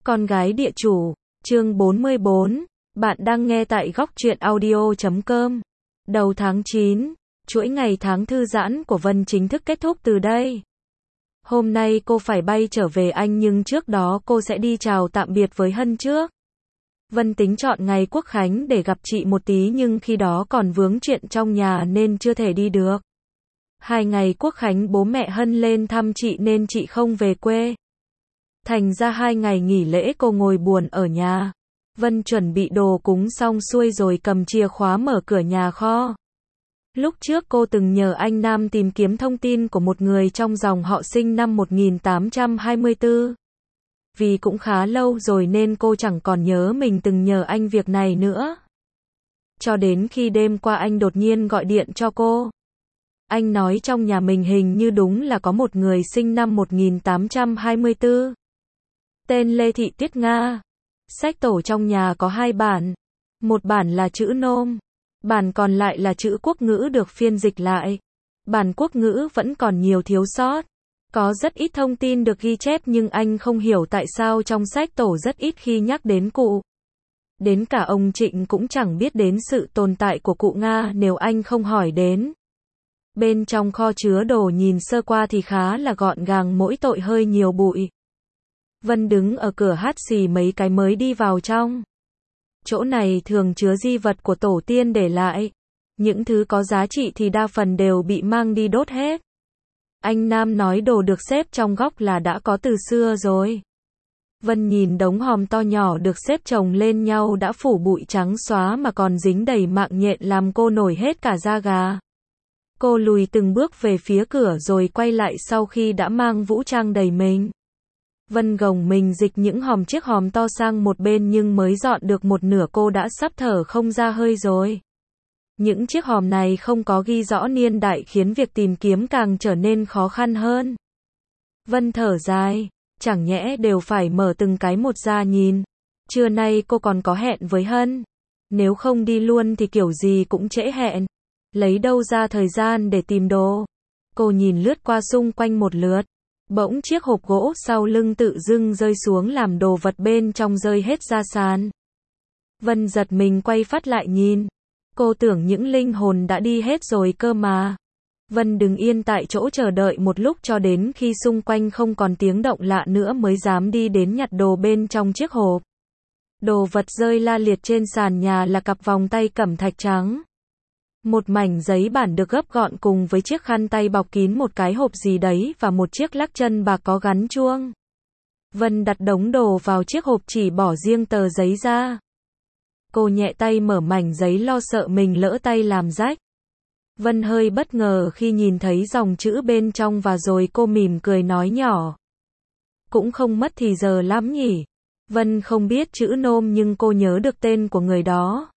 Con gái địa chủ, chương 44, bạn đang nghe tại góc truyện audio.com. Đầu tháng 9, chuỗi ngày tháng thư giãn của Vân chính thức kết thúc từ đây. Hôm nay cô phải bay trở về Anh nhưng trước đó cô sẽ đi chào tạm biệt với Hân trước. Vân tính chọn ngày Quốc Khánh để gặp chị một tí nhưng khi đó còn vướng chuyện trong nhà nên chưa thể đi được. 2 ngày Quốc Khánh bố mẹ Hân lên thăm chị nên chị không về quê. Thành ra 2 ngày nghỉ lễ cô ngồi buồn ở nhà. Vân chuẩn bị đồ cúng xong xuôi rồi cầm chìa khóa mở cửa nhà kho. Lúc trước cô từng nhờ anh Nam tìm kiếm thông tin của một người trong dòng họ sinh năm 1824. Vì cũng khá lâu rồi nên cô chẳng còn nhớ mình từng nhờ anh việc này nữa. Cho đến khi đêm qua anh đột nhiên gọi điện cho cô. Anh nói trong nhà mình hình như đúng là có một người sinh năm 1824. Tên Lê Thị Tuyết Nga. Sách tổ trong nhà có 2 bản. Một bản là chữ nôm. Bản còn lại là chữ quốc ngữ được phiên dịch lại. Bản quốc ngữ vẫn còn nhiều thiếu sót. Có rất ít thông tin được ghi chép nhưng anh không hiểu tại sao trong sách tổ rất ít khi nhắc đến cụ. Đến cả ông Trịnh cũng chẳng biết đến sự tồn tại của cụ Nga nếu anh không hỏi đến. Bên trong kho chứa đồ nhìn sơ qua thì khá là gọn gàng mỗi tội hơi nhiều bụi. Vân đứng ở cửa hắt xì mấy cái mới đi vào trong. Chỗ này thường chứa di vật của tổ tiên để lại. Những thứ có giá trị thì đa phần đều bị mang đi đốt hết. Anh Nam nói đồ được xếp trong góc là đã có từ xưa rồi. Vân nhìn đống hòm to nhỏ được xếp chồng lên nhau đã phủ bụi trắng xóa mà còn dính đầy mạng nhện làm cô nổi hết cả da gà. Cô lùi từng bước về phía cửa rồi quay lại sau khi đã mang vũ trang đầy mình. Vân gồng mình dịch những chiếc hòm to sang một bên nhưng mới dọn được một nửa cô đã sắp thở không ra hơi rồi. Những chiếc hòm này không có ghi rõ niên đại khiến việc tìm kiếm càng trở nên khó khăn hơn. Vân thở dài, chẳng nhẽ đều phải mở từng cái một ra nhìn. Trưa nay cô còn có hẹn với Hân. Nếu không đi luôn thì kiểu gì cũng trễ hẹn. Lấy đâu ra thời gian để tìm đồ. Cô nhìn lướt qua xung quanh một lượt. Bỗng chiếc hộp gỗ sau lưng tự dưng rơi xuống làm đồ vật bên trong rơi hết ra sàn. Vân giật mình quay phát lại nhìn. Cô tưởng những linh hồn đã đi hết rồi cơ mà. Vân đứng yên tại chỗ chờ đợi một lúc cho đến khi xung quanh không còn tiếng động lạ nữa mới dám đi đến nhặt đồ bên trong chiếc hộp. Đồ vật rơi la liệt trên sàn nhà là cặp vòng tay cẩm thạch trắng. Một mảnh giấy bản được gấp gọn cùng với chiếc khăn tay bọc kín một cái hộp gì đấy và một chiếc lắc chân bạc có gắn chuông. Vân đặt đống đồ vào chiếc hộp chỉ bỏ riêng tờ giấy ra. Cô nhẹ tay mở mảnh giấy lo sợ mình lỡ tay làm rách. Vân hơi bất ngờ khi nhìn thấy dòng chữ bên trong và rồi cô mỉm cười nói nhỏ. Cũng không mất thì giờ lắm nhỉ. Vân không biết chữ nôm nhưng cô nhớ được tên của người đó.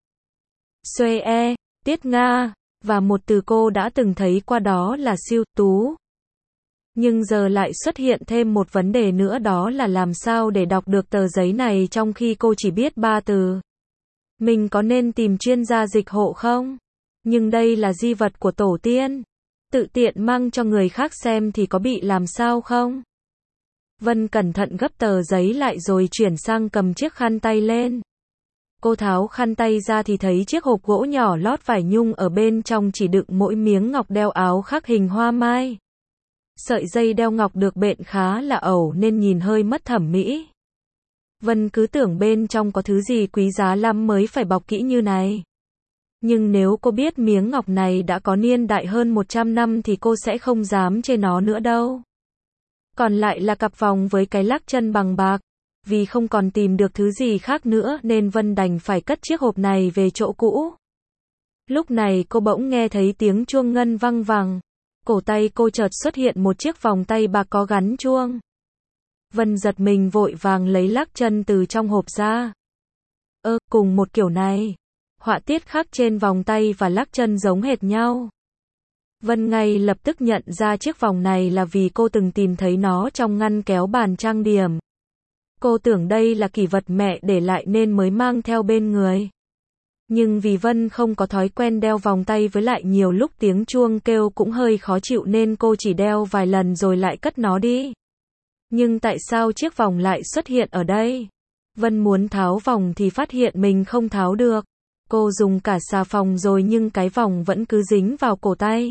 Xuê Tiết Nga, và một từ cô đã từng thấy qua đó là siêu tú. Nhưng giờ lại xuất hiện thêm một vấn đề nữa đó là làm sao để đọc được tờ giấy này trong khi cô chỉ biết 3 từ. Mình có nên tìm chuyên gia dịch hộ không? Nhưng đây là di vật của tổ tiên. Tự tiện mang cho người khác xem thì có bị làm sao không? Vân cẩn thận gấp tờ giấy lại rồi chuyển sang cầm chiếc khăn tay lên. Cô tháo khăn tay ra thì thấy chiếc hộp gỗ nhỏ lót vải nhung ở bên trong chỉ đựng mỗi miếng ngọc đeo áo khắc hình hoa mai. Sợi dây đeo ngọc được bện khá là ẩu nên nhìn hơi mất thẩm mỹ. Vân cứ tưởng bên trong có thứ gì quý giá lắm mới phải bọc kỹ như này. Nhưng nếu cô biết miếng ngọc này đã có niên đại hơn 100 năm thì cô sẽ không dám chê nó nữa đâu. Còn lại là cặp vòng với cái lắc chân bằng bạc. Vì không còn tìm được thứ gì khác nữa nên Vân đành phải cất chiếc hộp này về chỗ cũ. Lúc này cô bỗng nghe thấy tiếng chuông ngân vang vẳng. Cổ tay cô chợt xuất hiện một chiếc vòng tay bạc có gắn chuông. Vân giật mình vội vàng lấy lắc chân từ trong hộp ra. Cùng một kiểu này. Họa tiết khắc trên vòng tay và lắc chân giống hệt nhau. Vân ngay lập tức nhận ra chiếc vòng này là vì cô từng tìm thấy nó trong ngăn kéo bàn trang điểm. Cô tưởng đây là kỷ vật mẹ để lại nên mới mang theo bên người. Nhưng vì Vân không có thói quen đeo vòng tay với lại nhiều lúc tiếng chuông kêu cũng hơi khó chịu nên cô chỉ đeo vài lần rồi lại cất nó đi. Nhưng tại sao chiếc vòng lại xuất hiện ở đây? Vân muốn tháo vòng thì phát hiện mình không tháo được. Cô dùng cả xà phòng rồi nhưng cái vòng vẫn cứ dính vào cổ tay.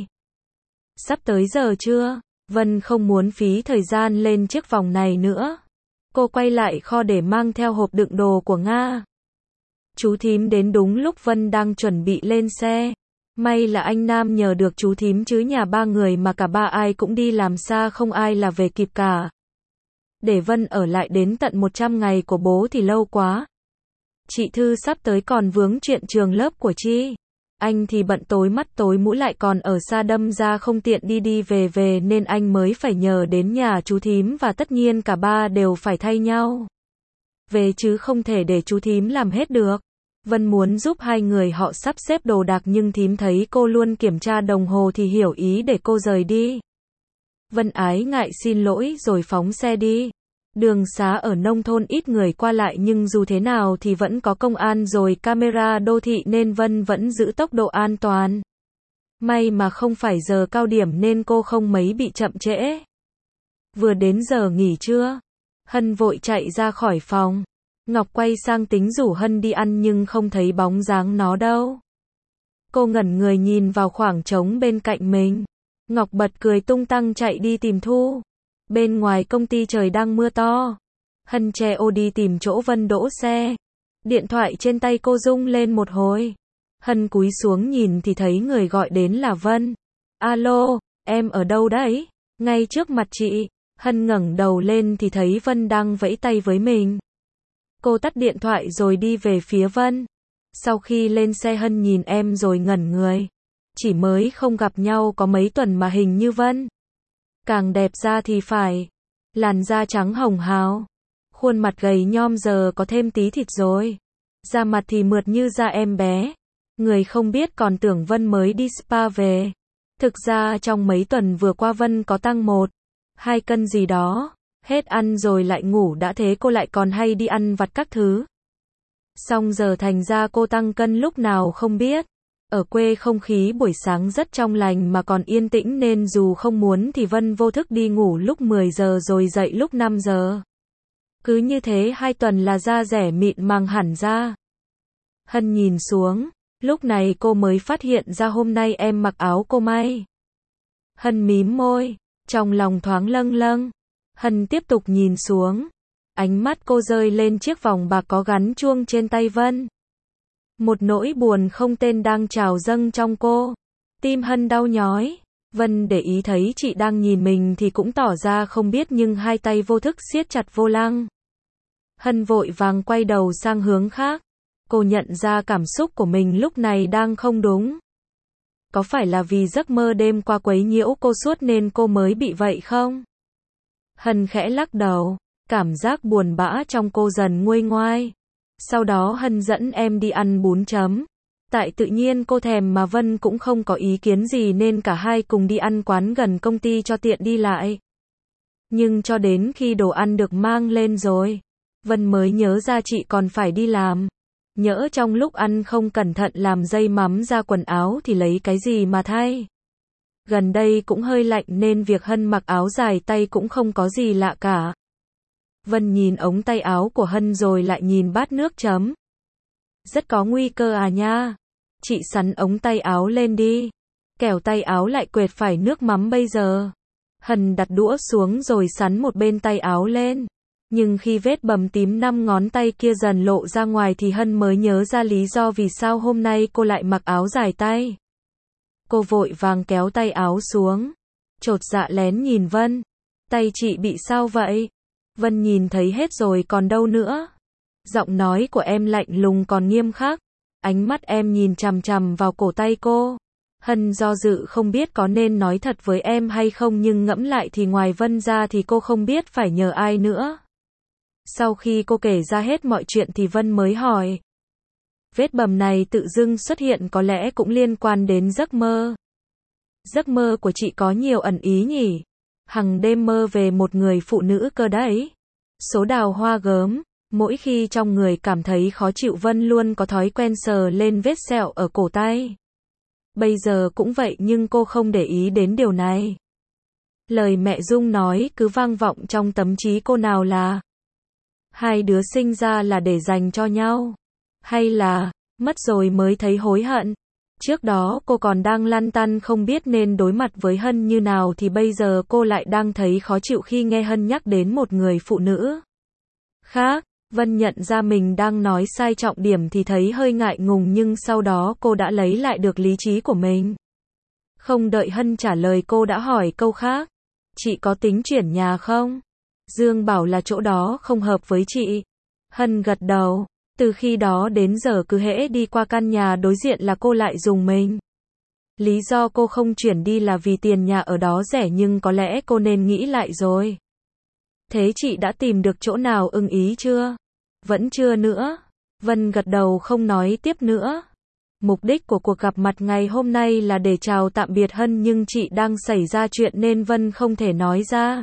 Sắp tới giờ chưa? Vân không muốn phí thời gian lên chiếc vòng này nữa. Cô quay lại kho để mang theo hộp đựng đồ của Nga. Chú thím đến đúng lúc Vân đang chuẩn bị lên xe. May là anh Nam nhờ được chú thím chứ nhà ba người mà cả ba ai cũng đi làm xa không ai là về kịp cả. Để Vân ở lại đến tận 100 ngày của bố thì lâu quá. Chị Thư sắp tới còn vướng chuyện trường lớp của Chi. Anh thì bận tối mắt tối mũi lại còn ở xa đâm ra không tiện đi đi về về nên anh mới phải nhờ đến nhà chú thím và tất nhiên cả ba đều phải thay nhau về chứ không thể để chú thím làm hết được. Vân muốn giúp hai người họ sắp xếp đồ đạc nhưng thím thấy cô luôn kiểm tra đồng hồ thì hiểu ý để cô rời đi. Vân ái ngại xin lỗi rồi phóng xe đi. Đường xá ở nông thôn ít người qua lại nhưng dù thế nào thì vẫn có công an rồi camera đô thị nên Vân vẫn giữ tốc độ an toàn. May mà không phải giờ cao điểm nên cô không mấy bị chậm trễ. Vừa đến giờ nghỉ trưa, Hân vội chạy ra khỏi phòng. Ngọc quay sang tính rủ Hân đi ăn nhưng không thấy bóng dáng nó đâu. Cô ngẩn người nhìn vào khoảng trống bên cạnh mình. Ngọc bật cười tung tăng chạy đi tìm Thu. Bên ngoài công ty trời đang mưa to. Hân che ô đi tìm chỗ Vân đỗ xe. Điện thoại trên tay cô rung lên một hồi. Hân cúi xuống nhìn thì thấy người gọi đến là Vân. Alo, em ở đâu đấy? Ngay trước mặt chị. Hân ngẩng đầu lên thì thấy Vân đang vẫy tay với mình. Cô tắt điện thoại rồi đi về phía Vân. Sau khi lên xe Hân nhìn em rồi ngẩn người. Chỉ mới không gặp nhau có mấy tuần mà hình như Vân càng đẹp ra thì phải. Làn da trắng hồng hào. Khuôn mặt gầy nhom giờ có thêm tí thịt rồi. Da mặt thì mượt như da em bé. Người không biết còn tưởng Vân mới đi spa về. Thực ra trong mấy tuần vừa qua Vân có tăng 1-2 cân gì đó. Hết ăn rồi lại ngủ đã thế cô lại còn hay đi ăn vặt các thứ. Xong giờ thành ra cô tăng cân lúc nào không biết. Ở quê không khí buổi sáng rất trong lành mà còn yên tĩnh nên dù không muốn thì Vân vô thức đi ngủ lúc 10 giờ rồi dậy lúc 5 giờ. Cứ như thế 2 tuần là da rẻ mịn màng hẳn ra. Hân nhìn xuống, lúc này cô mới phát hiện ra hôm nay em mặc áo cô may. Hân mím môi, trong lòng thoáng lâng lâng. Hân tiếp tục nhìn xuống. Ánh mắt cô rơi lên chiếc vòng bạc có gắn chuông trên tay Vân. Một nỗi buồn không tên đang trào dâng trong cô. Tim Hân đau nhói. Vân để ý thấy chị đang nhìn mình thì cũng tỏ ra không biết nhưng hai tay vô thức siết chặt vô lăng. Hân vội vàng quay đầu sang hướng khác. Cô nhận ra cảm xúc của mình lúc này đang không đúng. Có phải là vì giấc mơ đêm qua quấy nhiễu cô suốt nên cô mới bị vậy không? Hân khẽ lắc đầu. Cảm giác buồn bã trong cô dần nguôi ngoai. Sau đó Hân dẫn em đi ăn bún chấm. Tại tự nhiên cô thèm mà Vân cũng không có ý kiến gì nên cả hai cùng đi ăn quán gần công ty cho tiện đi lại. Nhưng cho đến khi đồ ăn được mang lên rồi, Vân mới nhớ ra chị còn phải đi làm. Nhỡ trong lúc ăn không cẩn thận làm dây mắm ra quần áo thì lấy cái gì mà thay. Gần đây cũng hơi lạnh nên việc Hân mặc áo dài tay cũng không có gì lạ cả. Vân nhìn ống tay áo của Hân rồi lại nhìn bát nước chấm. Rất có nguy cơ à nha. Chị sắn ống tay áo lên đi. Kẻo tay áo lại quệt phải nước mắm bây giờ. Hân đặt đũa xuống rồi sắn một bên tay áo lên. Nhưng khi vết bầm tím 5 ngón tay kia dần lộ ra ngoài thì Hân mới nhớ ra lý do vì sao hôm nay cô lại mặc áo dài tay. Cô vội vàng kéo tay áo xuống. Chột dạ lén nhìn Vân. Tay chị bị sao vậy? Vân nhìn thấy hết rồi còn đâu nữa. Giọng nói của em lạnh lùng còn nghiêm khắc. Ánh mắt em nhìn chằm chằm vào cổ tay cô. Hân do dự không biết có nên nói thật với em hay không nhưng ngẫm lại thì ngoài Vân ra thì cô không biết phải nhờ ai nữa. Sau khi cô kể ra hết mọi chuyện thì Vân mới hỏi. Vết bầm này tự dưng xuất hiện có lẽ cũng liên quan đến giấc mơ. Giấc mơ của chị có nhiều ẩn ý nhỉ? Hằng đêm mơ về một người phụ nữ cơ đấy. Số đào hoa gớm. Mỗi khi trong người cảm thấy khó chịu Vân luôn có thói quen sờ lên vết sẹo ở cổ tay. Bây giờ cũng vậy nhưng cô không để ý đến điều này. Lời mẹ Dung nói cứ vang vọng trong tâm trí cô nào là Hai đứa sinh ra là để dành cho nhau? Hay là, mất rồi mới thấy hối hận? Trước đó cô còn đang lăn tăn không biết nên đối mặt với Hân như nào thì bây giờ cô lại đang thấy khó chịu khi nghe Hân nhắc đến một người phụ nữ khác. Vân nhận ra mình đang nói sai trọng điểm thì thấy hơi ngại ngùng nhưng sau đó cô đã lấy lại được lý trí của mình. Không đợi Hân trả lời cô đã hỏi câu khác. Chị có tính chuyển nhà không? Dương bảo là chỗ đó không hợp với chị. Hân gật đầu. Từ khi đó đến giờ cứ hễ đi qua căn nhà đối diện là cô lại dùng mình. Lý do cô không chuyển đi là vì tiền nhà ở đó rẻ nhưng có lẽ cô nên nghĩ lại rồi. Thế chị đã tìm được chỗ nào ưng ý chưa? Vẫn chưa nữa. Vân gật đầu không nói tiếp nữa. Mục đích của cuộc gặp mặt ngày hôm nay là để chào tạm biệt Hân nhưng chị đang xảy ra chuyện nên Vân không thể nói ra.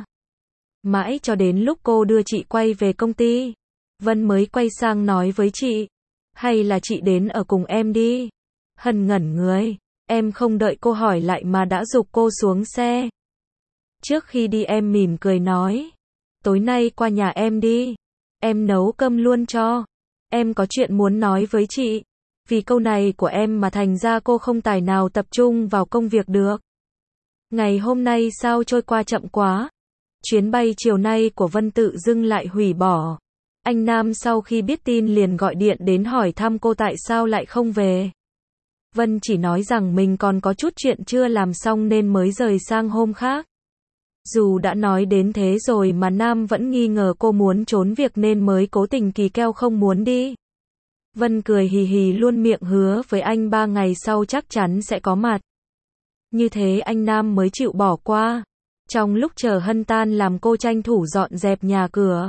Mãi cho đến lúc cô đưa chị quay về công ty, Vân mới quay sang nói với chị. Hay là chị đến ở cùng em đi? Hân ngẩn người. Em không đợi cô hỏi lại mà đã giục cô xuống xe. Trước khi đi em mỉm cười nói. Tối nay qua nhà em đi. Em nấu cơm luôn cho. Em có chuyện muốn nói với chị. Vì câu này của em mà thành ra cô không tài nào tập trung vào công việc được. Ngày hôm nay sao trôi qua chậm quá. Chuyến bay chiều nay của Vân tự dưng lại hủy bỏ. Anh Nam sau khi biết tin liền gọi điện đến hỏi thăm cô tại sao lại không về. Vân chỉ nói rằng mình còn có chút chuyện chưa làm xong nên mới rời sang hôm khác. Dù đã nói đến thế rồi mà Nam vẫn nghi ngờ cô muốn trốn việc nên mới cố tình kỳ kèo không muốn đi. Vân cười hì hì luôn miệng hứa với anh 3 ngày sau chắc chắn sẽ có mặt. Như thế anh Nam mới chịu bỏ qua. Trong lúc chờ Hân tan làm cô tranh thủ dọn dẹp nhà cửa.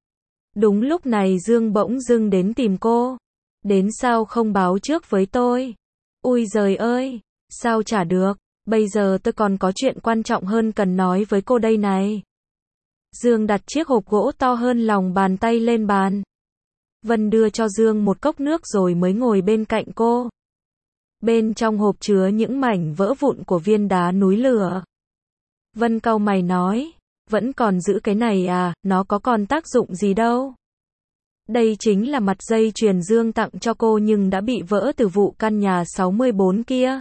Đúng lúc này Dương bỗng dưng đến tìm cô. Đến sao không báo trước với tôi? Ui giời ơi, sao chả được, bây giờ tôi còn có chuyện quan trọng hơn cần nói với cô đây này. Dương đặt chiếc hộp gỗ to hơn lòng bàn tay lên bàn. Vân đưa cho Dương một cốc nước rồi mới ngồi bên cạnh cô. Bên trong hộp chứa những mảnh vỡ vụn của viên đá núi lửa. Vân cau mày nói, vẫn còn giữ cái này à, nó có còn tác dụng gì đâu. Đây chính là mặt dây chuyền Dương tặng cho cô nhưng đã bị vỡ từ vụ căn nhà 64 kia.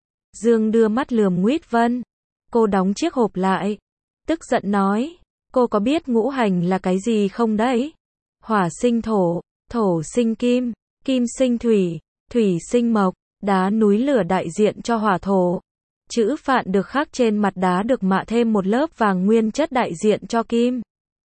Dương đưa mắt lườm nguyết Vân. Cô đóng chiếc hộp lại. Tức giận nói, cô có biết ngũ hành là cái gì không đấy? Hỏa sinh thổ, thổ sinh kim, kim sinh thủy, thủy sinh mộc, đá núi lửa đại diện cho hỏa thổ. Chữ phạn được khắc trên mặt đá được mạ thêm một lớp vàng nguyên chất đại diện cho kim.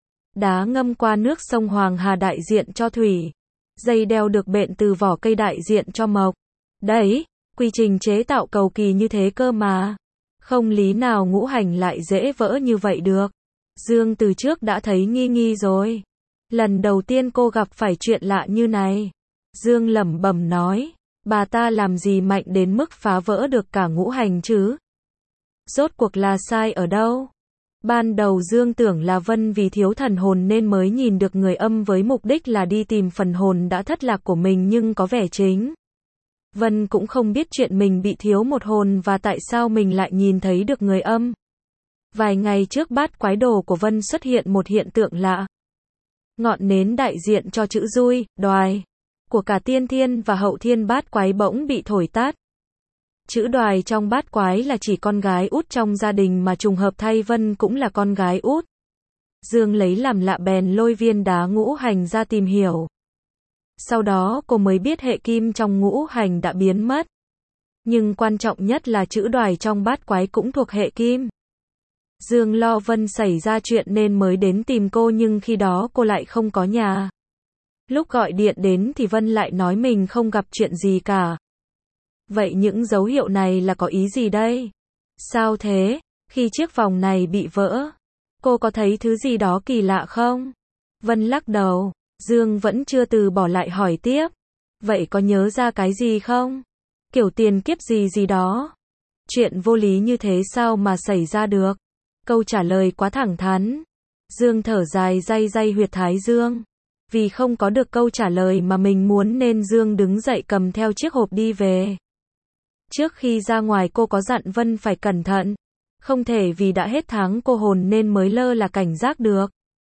Đá ngâm qua nước sông Hoàng Hà đại diện cho thủy. Dây đeo được bện từ vỏ cây đại diện cho mộc. Đấy, quy trình chế tạo cầu kỳ như thế cơ mà. Không lý nào ngũ hành lại dễ vỡ như vậy được. Dương từ trước đã thấy nghi nghi rồi. Lần đầu tiên cô gặp phải chuyện lạ như này. Dương lẩm bẩm nói, bà ta làm gì mạnh đến mức phá vỡ được cả ngũ hành chứ? Rốt cuộc là sai ở đâu? Ban đầu Dương tưởng là Vân vì thiếu thần hồn nên mới nhìn được người âm với mục đích là đi tìm phần hồn đã thất lạc của mình nhưng có vẻ chính. Vân cũng không biết chuyện mình bị thiếu một hồn và tại sao mình lại nhìn thấy được người âm. Vài ngày trước bát quái đồ của Vân xuất hiện một hiện tượng lạ. Ngọn nến đại diện cho chữ dui, đoài, của cả tiên thiên và hậu thiên bát quái bỗng bị thổi tắt. Chữ đoài trong bát quái là chỉ con gái út trong gia đình mà trùng hợp thay Vân cũng là con gái út. Dương lấy làm lạ bèn lôi viên đá ngũ hành ra tìm hiểu. Sau đó cô mới biết hệ kim trong ngũ hành đã biến mất. Nhưng quan trọng nhất là chữ đoài trong bát quái cũng thuộc hệ kim. Dương lo Vân xảy ra chuyện nên mới đến tìm cô nhưng khi đó cô lại không có nhà. Lúc gọi điện đến thì Vân lại nói mình không gặp chuyện gì cả. Vậy những dấu hiệu này là có ý gì đây? Sao thế? Khi chiếc vòng này bị vỡ, cô có thấy thứ gì đó kỳ lạ không? Vân lắc đầu. Dương vẫn chưa từ bỏ lại hỏi tiếp. Vậy có nhớ ra cái gì không? Kiểu tiền kiếp gì gì đó. Chuyện vô lý như thế sao mà xảy ra được? Câu trả lời quá thẳng thắn. Dương thở dài day day huyệt thái dương. Vì không có được câu trả lời mà mình muốn nên Dương đứng dậy cầm theo chiếc hộp đi về. Trước khi ra ngoài cô có dặn Vân phải cẩn thận. Không thể vì đã hết tháng cô hồn nên mới lơ là cảnh giác được.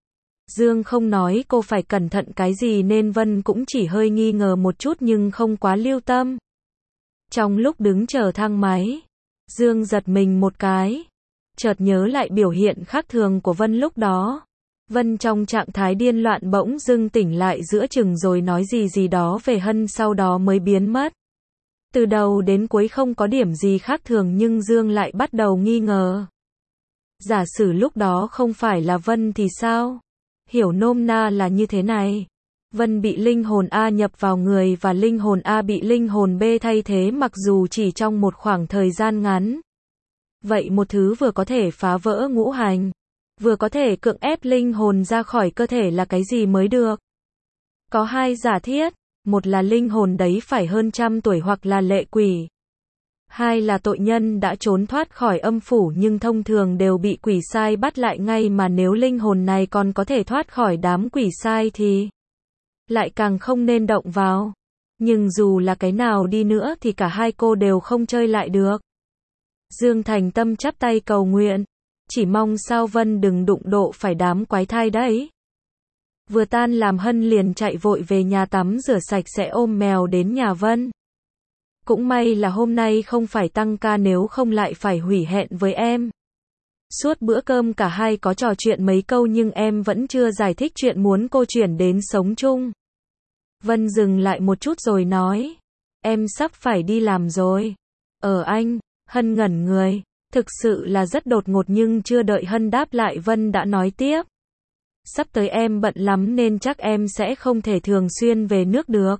Dương không nói cô phải cẩn thận cái gì nên Vân cũng chỉ hơi nghi ngờ một chút nhưng không quá lưu tâm. Trong lúc đứng chờ thang máy, Dương giật mình một cái, chợt nhớ lại biểu hiện khác thường của Vân lúc đó. Vân trong trạng thái điên loạn bỗng dưng tỉnh lại giữa chừng rồi nói gì đó về Hân sau đó mới biến mất. Từ đầu đến cuối không có điểm gì khác thường nhưng Dương lại bắt đầu nghi ngờ. Giả sử lúc đó không phải là Vân thì sao? Hiểu nôm na là như thế này. Vân bị linh hồn A nhập vào người và linh hồn A bị linh hồn B thay thế mặc dù chỉ trong một khoảng thời gian ngắn. Vậy một thứ vừa có thể phá vỡ ngũ hành, vừa có thể cưỡng ép linh hồn ra khỏi cơ thể là cái gì mới được? Có hai giả thiết, một là linh hồn đấy phải hơn 100 tuổi hoặc là lệ quỷ. Hai là tội nhân đã trốn thoát khỏi âm phủ nhưng thông thường đều bị quỷ sai bắt lại ngay mà nếu linh hồn này còn có thể thoát khỏi đám quỷ sai thì lại càng không nên động vào. Nhưng dù là cái nào đi nữa thì cả hai cô đều không chơi lại được. Dương thành tâm chắp tay cầu nguyện, chỉ mong sao Vân đừng đụng độ phải đám quái thai đấy. Vừa tan làm Hân liền chạy vội về nhà tắm rửa sạch sẽ ôm mèo đến nhà Vân. Cũng may là hôm nay không phải tăng ca nếu không lại phải hủy hẹn với em. Suốt bữa cơm cả hai có trò chuyện mấy câu nhưng em vẫn chưa giải thích chuyện muốn cô chuyển đến sống chung. Vân dừng lại một chút rồi nói, em sắp phải đi làm rồi. Anh, Hân ngẩn người, thực sự là rất đột ngột nhưng chưa đợi Hân đáp lại Vân đã nói tiếp. Sắp tới em bận lắm nên chắc em sẽ không thể thường xuyên về nước được.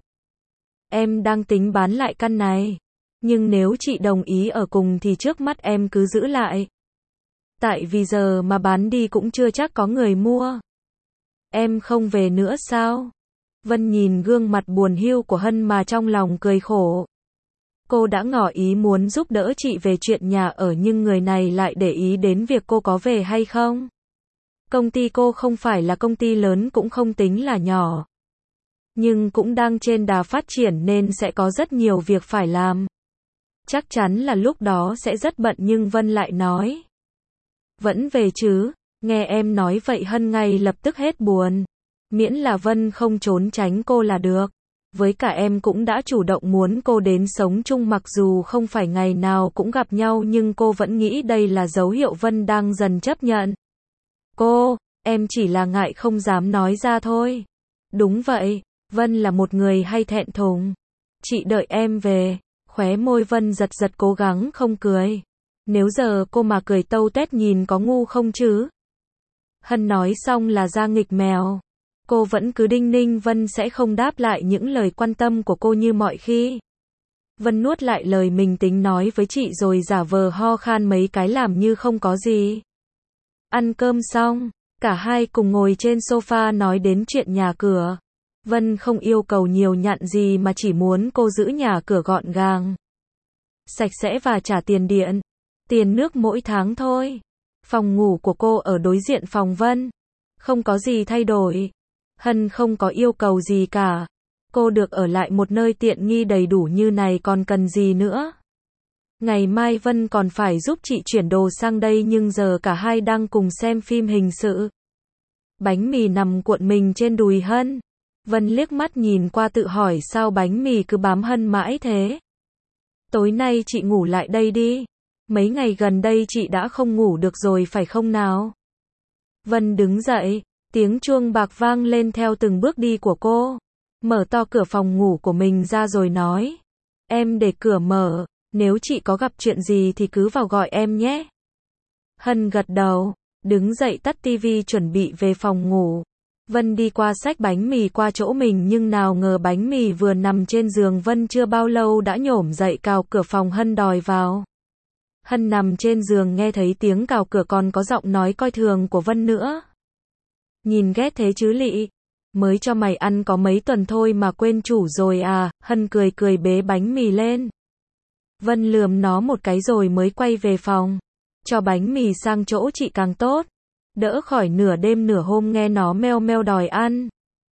Em đang tính bán lại căn này. Nhưng nếu chị đồng ý ở cùng thì trước mắt em cứ giữ lại. Tại vì giờ mà bán đi cũng chưa chắc có người mua. Em không về nữa sao? Vân nhìn gương mặt buồn hiu của Hân mà trong lòng cười khổ. Cô đã ngỏ ý muốn giúp đỡ chị về chuyện nhà ở nhưng người này lại để ý đến việc cô có về hay không. Công ty cô không phải là công ty lớn cũng không tính là nhỏ. Nhưng cũng đang trên đà phát triển nên sẽ có rất nhiều việc phải làm. Chắc chắn là lúc đó sẽ rất bận nhưng Vân lại nói. Vẫn về chứ, nghe em nói vậy Hân ngay lập tức hết buồn. Miễn là Vân không trốn tránh cô là được. Với cả em cũng đã chủ động muốn cô đến sống chung mặc dù không phải ngày nào cũng gặp nhau nhưng cô vẫn nghĩ đây là dấu hiệu Vân đang dần chấp nhận. Em chỉ là ngại không dám nói ra thôi. Đúng vậy, Vân là một người hay thẹn thùng. Chị đợi em về, khóe môi Vân giật giật cố gắng không cười. Nếu giờ cô mà cười tâu tuét nhìn có ngu không chứ? Hân nói xong là ra nghịch mèo. Cô vẫn cứ đinh ninh Vân sẽ không đáp lại những lời quan tâm của cô như mọi khi. Vân nuốt lại lời mình tính nói với chị rồi giả vờ ho khan mấy cái làm như không có gì. Ăn cơm xong, cả hai cùng ngồi trên sofa nói đến chuyện nhà cửa. Vân không yêu cầu nhiều nhặn gì mà chỉ muốn cô giữ nhà cửa gọn gàng, sạch sẽ và trả tiền điện, tiền nước mỗi tháng thôi. Phòng ngủ của cô ở đối diện phòng Vân. Không có gì thay đổi. Hân không có yêu cầu gì cả. Cô được ở lại một nơi tiện nghi đầy đủ như này còn cần gì nữa. Ngày mai Vân còn phải giúp chị chuyển đồ sang đây nhưng giờ cả hai đang cùng xem phim hình sự. Bánh mì nằm cuộn mình trên đùi Hân. Vân liếc mắt nhìn qua tự hỏi sao bánh mì cứ bám Hân mãi thế. Tối nay chị ngủ lại đây đi. Mấy ngày gần đây chị đã không ngủ được rồi phải không nào? Vân đứng dậy, tiếng chuông bạc vang lên theo từng bước đi của cô. Mở to cửa phòng ngủ của mình ra rồi nói. Em để cửa mở, nếu chị có gặp chuyện gì thì cứ vào gọi em nhé. Hân gật đầu, đứng dậy tắt tivi chuẩn bị về phòng ngủ. Vân đi qua xách bánh mì qua chỗ mình nhưng nào ngờ bánh mì vừa nằm trên giường Vân chưa bao lâu đã nhổm dậy cào cửa phòng Hân đòi vào. Hân nằm trên giường nghe thấy tiếng cào cửa còn có giọng nói coi thường của Vân nữa. Nhìn ghét thế chứ lị. Mới cho mày ăn có mấy tuần thôi mà quên chủ rồi à, Hân cười cười bế bánh mì lên. Vân lườm nó một cái rồi mới quay về phòng. Cho bánh mì sang chỗ chị càng tốt. Đỡ khỏi nửa đêm nửa hôm nghe nó meo meo đòi ăn.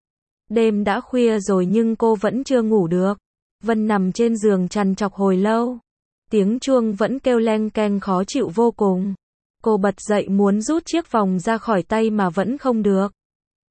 Đêm đã khuya rồi nhưng cô vẫn chưa ngủ được. Vân nằm trên giường trằn trọc hồi lâu. Tiếng chuông vẫn kêu leng keng khó chịu vô cùng. Cô bật dậy muốn rút chiếc vòng ra khỏi tay mà vẫn không được.